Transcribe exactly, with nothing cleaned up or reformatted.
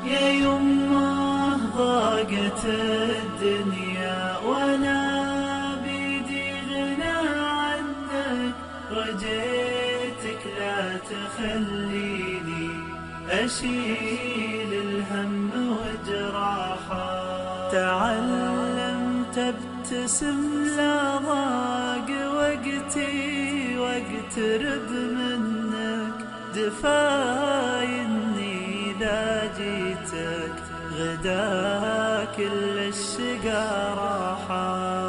يا يمه ضاقت الدنيا وانا بيدي غنى عنك، رجيتك لا تخليني أشيل الهم وجراحه. تعلمت ابتسم لا ضاق وقتي واقترب منك، دفايني إذا جيتك غدا كل الشقا راحة.